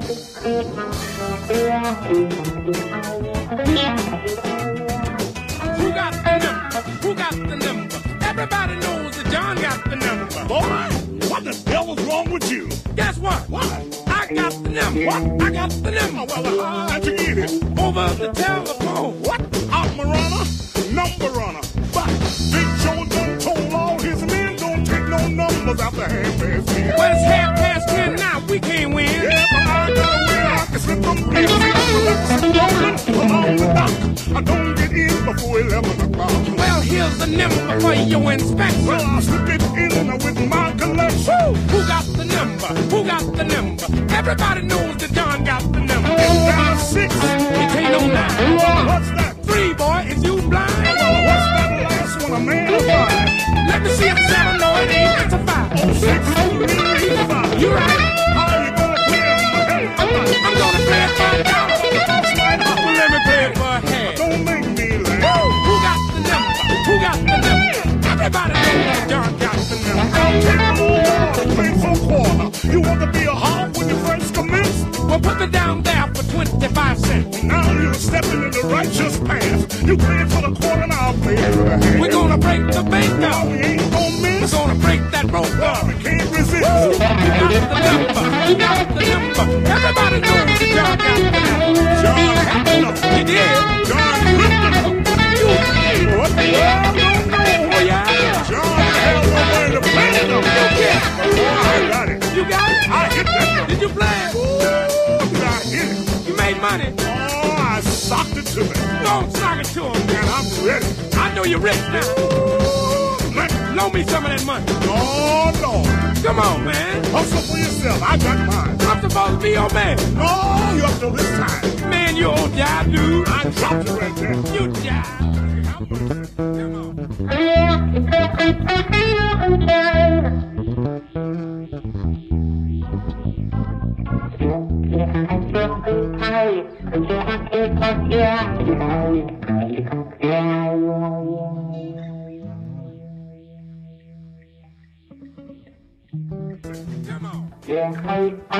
Who got the number? Who got the number? Everybody knows that John got the number. Boy, what the hell was wrong with you? Guess what? What? I got the number. What? I got the number. Well, how'd you get it? Over the telephone. What? Out my runner, number runner. But Big Joe done told all his men don't take no numbers after half-past 10. Well, it's 10:30 now. We can't win. Yeah, but I got a way I can slip them pieces along the dock. I don't get in before 11 o'clock. Well, here's the number for your inspection. Well, I'll slip it in with my collection. Woo! Who got the number? Who got the number? Everybody knows that John got the number. It's down 6. It ain't no 9. Well, what's that? 3, boy, is you blind? Well, what's that last one, a man or five? Let me see if 7, no, it ain't. It's a 5. Oh, 6, really 5. You right. How you gonna play it? I'm gonna play it for $1. Well, let me play it for a half. Don't make me laugh. Woo! Who got the number? Who got the number? Everybody knows that John got the number. I'll take the whole play for a quarter. You want to be a hog when you first commence? Well, put me down there for 25 cents. Now you're stepping in the righteous path. You play it for the quarter and I'll play it for the half. We're gonna break the bank No, down. we ain't gonna We're miss. gonna break that rope Well, down. we can't resist. You got the number. You got the number. Everybody knows that John got the number. John had the number. He did. John ripped the number. What? Well, no. Oh, yeah. John had no way to play the number. Yeah. Oh, I got it. You got it? I hit that number. Did you play it? Ooh, did I hit it? You made money. Oh, I socked it to me. Don't sock it to him. And I'm ready. I know you're rich now. Man. Loan me some of that money. Oh, no. Come on, man. Hustle for yourself. I got mine. I'm supposed to be your man. No, you up till this time. Man, you old jive dude. I dropped it right there. You jive. Come on. Come on.